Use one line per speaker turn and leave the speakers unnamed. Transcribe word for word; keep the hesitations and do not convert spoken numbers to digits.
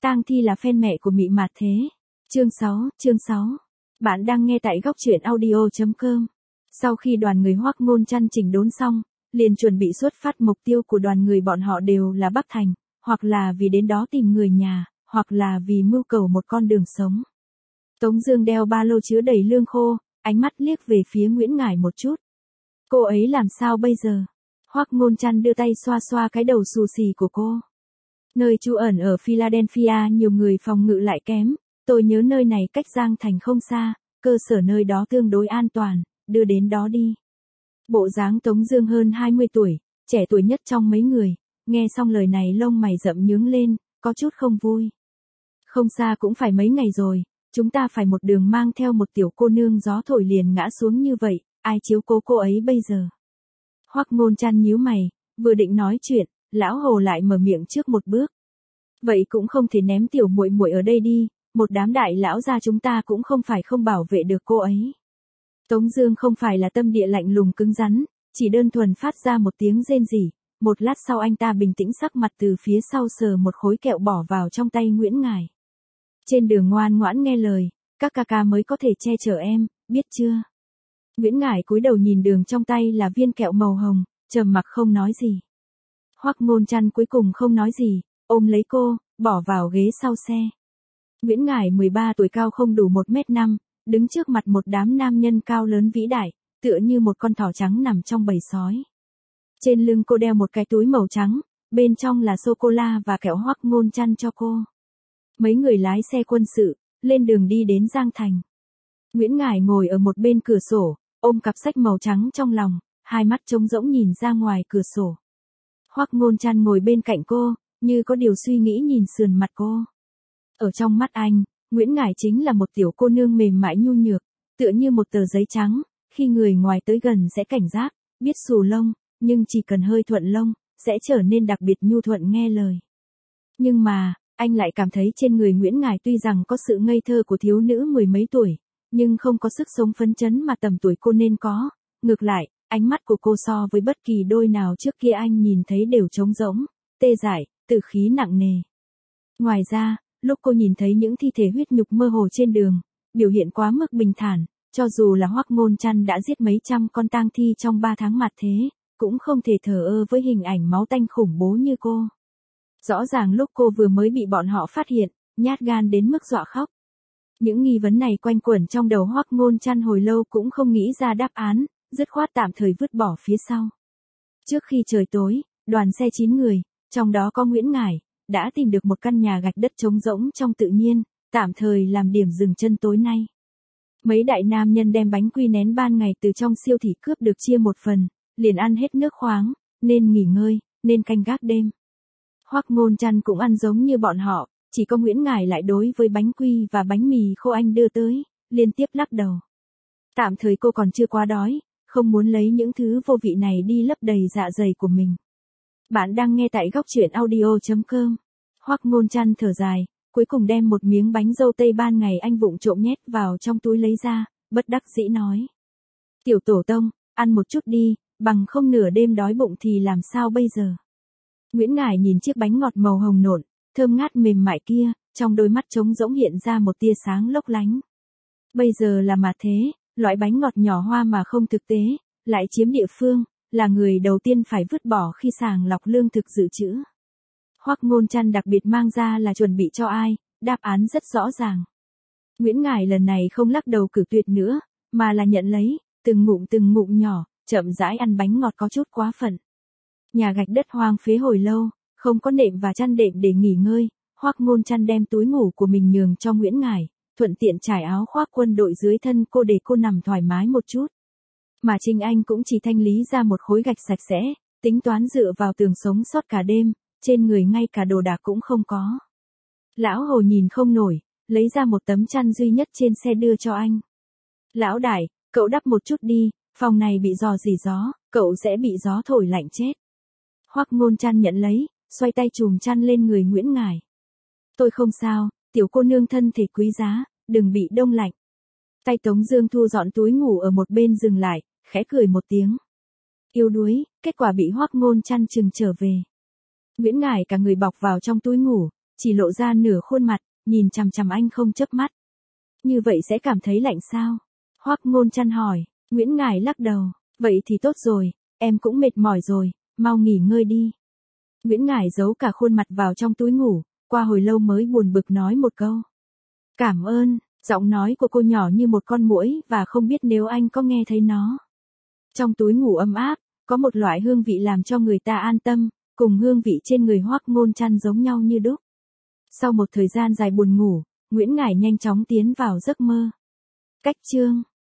Tang Thi là fan mẹ của Mị Mạt Thế. Chương sáu, chương sáu. Bạn đang nghe tại góc truyện audio chấm com. Sau khi đoàn người Hoắc Ngôn Trăn chỉnh đốn xong, liền chuẩn bị xuất phát. Mục tiêu của đoàn người bọn họ đều là Bắc Thành, hoặc là vì đến đó tìm người nhà, hoặc là vì mưu cầu một con đường sống. Tống Dương đeo ba lô chứa đầy lương khô, ánh mắt liếc về phía Nguyễn Ngải một chút. Cô ấy làm sao bây giờ? Hoắc Ngôn Trăn đưa tay xoa xoa cái đầu xù xì của cô. Nơi trú ẩn ở Philadelphia nhiều người phòng ngự lại kém, tôi nhớ nơi này cách Giang Thành không xa, cơ sở nơi đó tương đối an toàn, đưa đến đó đi. Bộ dáng Tống Dương hơn hai mươi tuổi, trẻ tuổi nhất trong mấy người, nghe xong lời này lông mày rậm nhướng lên, có chút không vui. Không xa cũng phải mấy ngày rồi, chúng ta phải một đường mang theo một tiểu cô nương gió thổi liền ngã xuống như vậy, ai chiếu cố cô ấy bây giờ? Hoắc Ngôn Trăn nhíu mày, vừa định nói chuyện, lão Hồ lại mở miệng trước một bước. Vậy cũng không thể ném tiểu muội muội ở đây đi, một đám đại lão gia chúng ta cũng không phải không bảo vệ được cô ấy. Tống Dương không phải là tâm địa lạnh lùng cứng rắn, chỉ đơn thuần phát ra một tiếng rên rỉ. Một lát sau anh ta bình tĩnh sắc mặt từ phía sau sờ một khối kẹo bỏ vào trong tay Nguyễn Ngải. Trên đường ngoan ngoãn nghe lời, các ca ca mới có thể che chở em, biết chưa? Nguyễn Ngải cúi đầu nhìn đường trong tay là viên kẹo màu hồng, trầm mặc không nói gì. Hoắc Ngôn Trăn cuối cùng không nói gì, ôm lấy cô, bỏ vào ghế sau xe. Nguyễn Ngải mười ba tuổi, cao không đủ một mét năm, đứng trước mặt một đám nam nhân cao lớn vĩ đại, tựa như một con thỏ trắng nằm trong bầy sói. Trên lưng cô đeo một cái túi màu trắng, bên trong là sô-cô-la và kẹo Hoắc Ngôn Trăn cho cô. Mấy người lái xe quân sự, lên đường đi đến Giang Thành. Nguyễn Ngải ngồi ở một bên cửa sổ, ôm cặp sách màu trắng trong lòng, hai mắt trống rỗng nhìn ra ngoài cửa sổ. Hoắc Ngôn Trăn ngồi bên cạnh cô, như có điều suy nghĩ nhìn sườn mặt cô. Ở trong mắt anh, Nguyễn Ngải chính là một tiểu cô nương mềm mại nhu nhược, tựa như một tờ giấy trắng, khi người ngoài tới gần sẽ cảnh giác, biết xù lông, nhưng chỉ cần hơi thuận lông, sẽ trở nên đặc biệt nhu thuận nghe lời. Nhưng mà, anh lại cảm thấy trên người Nguyễn Ngải tuy rằng có sự ngây thơ của thiếu nữ mười mấy tuổi, nhưng không có sức sống phấn chấn mà tầm tuổi cô nên có. Ngược lại, ánh mắt của cô so với bất kỳ đôi nào trước kia anh nhìn thấy đều trống rỗng, tê dại, tử khí nặng nề. Ngoài ra, lúc cô nhìn thấy những thi thể huyết nhục mơ hồ trên đường, biểu hiện quá mức bình thản, cho dù là Hoắc Ngôn Trăn đã giết mấy trăm con tang thi trong ba tháng mặt thế, cũng không thể thờ ơ với hình ảnh máu tanh khủng bố như cô. Rõ ràng lúc cô vừa mới bị bọn họ phát hiện, nhát gan đến mức dọa khóc. Những nghi vấn này quanh quẩn trong đầu Hoắc Ngôn Trăn hồi lâu cũng không nghĩ ra đáp án, dứt khoát tạm thời vứt bỏ phía sau. Trước khi trời tối, đoàn xe chín người, trong đó có Nguyễn Ngải, đã tìm được một căn nhà gạch đất trống rỗng trong tự nhiên, tạm thời làm điểm dừng chân tối nay. Mấy đại nam nhân đem bánh quy nén ban ngày từ trong siêu thị cướp được chia một phần, liền ăn hết nước khoáng, nên nghỉ ngơi, nên canh gác đêm. Hoắc Ngôn Trăn cũng ăn giống như bọn họ, chỉ có Nguyễn Ngải lại đối với bánh quy và bánh mì khô anh đưa tới, liên tiếp lắc đầu. Tạm thời cô còn chưa quá đói, không muốn lấy những thứ vô vị này đi lấp đầy dạ dày của mình. Bạn đang nghe tại góc truyện audio chấm com. Hoắc Ngôn Trăn thở dài, cuối cùng đem một miếng bánh dâu tây ban ngày anh vụng trộm nhét vào trong túi lấy ra, bất đắc dĩ nói. Tiểu tổ tông, ăn một chút đi, bằng không nửa đêm đói bụng thì làm sao bây giờ? Nguyễn Ngải nhìn chiếc bánh ngọt màu hồng nộn, thơm ngát mềm mại kia, trong đôi mắt trống rỗng hiện ra một tia sáng lấp lánh. Bây giờ là mà thế, loại bánh ngọt nhỏ hoa mà không thực tế, lại chiếm địa phương, là người đầu tiên phải vứt bỏ khi sàng lọc lương thực dự trữ. Hoắc Ngôn Trăn đặc biệt mang ra là chuẩn bị cho ai, đáp án rất rõ ràng. Nguyễn Ngải lần này không lắc đầu cử tuyệt nữa, mà là nhận lấy, từng ngụm từng ngụm nhỏ, chậm rãi ăn bánh ngọt có chút quá phận. Nhà gạch đất hoang phế hồi lâu, không có nệm và chăn đệm để nghỉ ngơi, Hoắc Ngôn Trăn đem túi ngủ của mình nhường cho Nguyễn Ngải, thuận tiện trải áo khoác quân đội dưới thân cô để cô nằm thoải mái một chút. Mà Trinh Anh cũng chỉ thanh lý ra một khối gạch sạch sẽ, tính toán dựa vào tường sống sót cả đêm, trên người ngay cả đồ đạc cũng không có. Lão Hồ nhìn không nổi, lấy ra một tấm chăn duy nhất trên xe đưa cho anh. Lão đại, cậu đắp một chút đi, phòng này bị rò rỉ gió, cậu sẽ bị gió thổi lạnh chết. Hoắc Ngôn Trăn nhận lấy, xoay tay chùm chăn lên người Nguyễn Ngải. Tôi không sao, tiểu cô nương thân thể quý giá, đừng bị đông lạnh. Tay Tống Dương thu dọn túi ngủ ở một bên dừng lại, khẽ cười một tiếng. Yếu đuối, kết quả bị Hoắc Ngôn Trăn chừng trở về. Nguyễn Ngải cả người bọc vào trong túi ngủ, chỉ lộ ra nửa khuôn mặt, nhìn chằm chằm anh không chớp mắt. Như vậy sẽ cảm thấy lạnh sao? Hoắc Ngôn Trăn hỏi. Nguyễn Ngải lắc đầu. Vậy thì tốt rồi, em cũng mệt mỏi rồi, mau nghỉ ngơi đi. Nguyễn Ngải giấu cả khuôn mặt vào trong túi ngủ, qua hồi lâu mới buồn bực nói một câu. Cảm ơn, giọng nói của cô nhỏ như một con muỗi và không biết nếu anh có nghe thấy nó. Trong túi ngủ ấm áp, có một loại hương vị làm cho người ta an tâm, cùng hương vị trên người Hoắc Ngôn Trăn giống nhau như đúc. Sau một thời gian dài buồn ngủ, Nguyễn Ngải nhanh chóng tiến vào giấc mơ. Cách chương